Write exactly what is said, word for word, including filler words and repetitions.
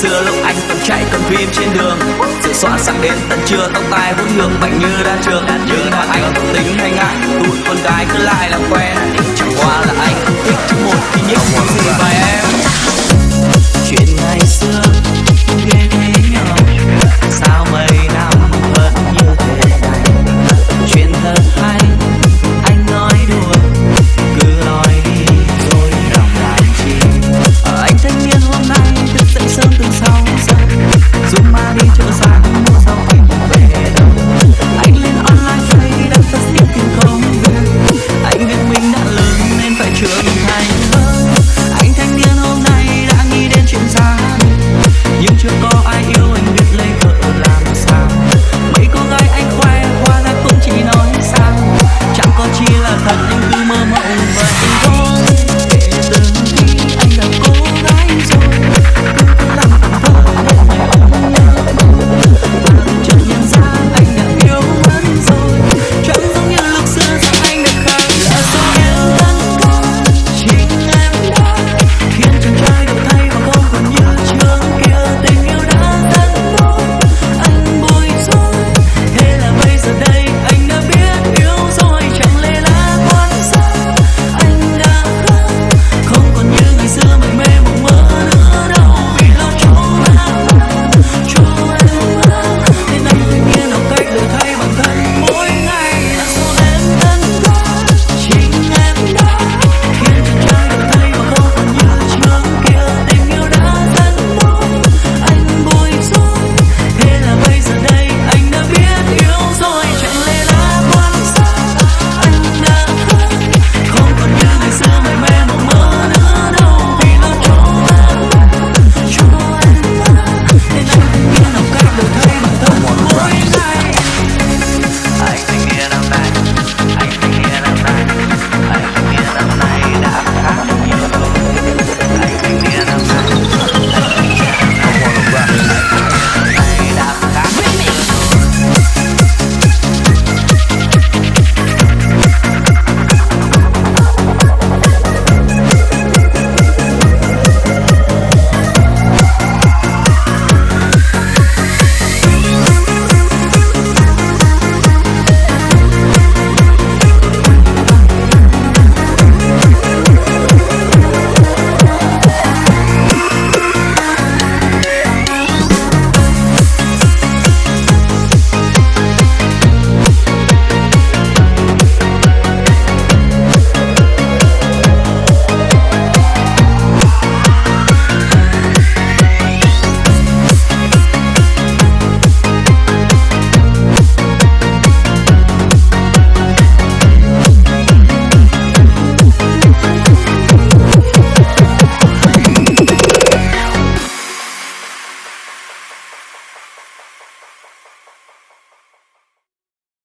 xưa lúc anh còn chạy cầm phim trên đường, sự xóa sáng đến tận trưa, tóc tai hỗn ngược bệnh như ra trường. Nhưng mà anh không tính hay ngại, tụi con gái cứ lại làm quen. Chẳng qua là anh không thích trong một khi nhích không gì và em. Chuyện ngày xưa ghê thế nhỏ, sao mấy năm vẫn như thế này. Chuyện thật hay anh nói đùa, cứ nói đi rồi lòng làm chi. Anh thanh niên hôm nay thức dậy sớm từ sau giờ, dù mà đi chợ sáng mua rau anh không về đâu. Anh lên online play đang tất niên tìm công việc, anh biết mình đã lớn nên phải trưởng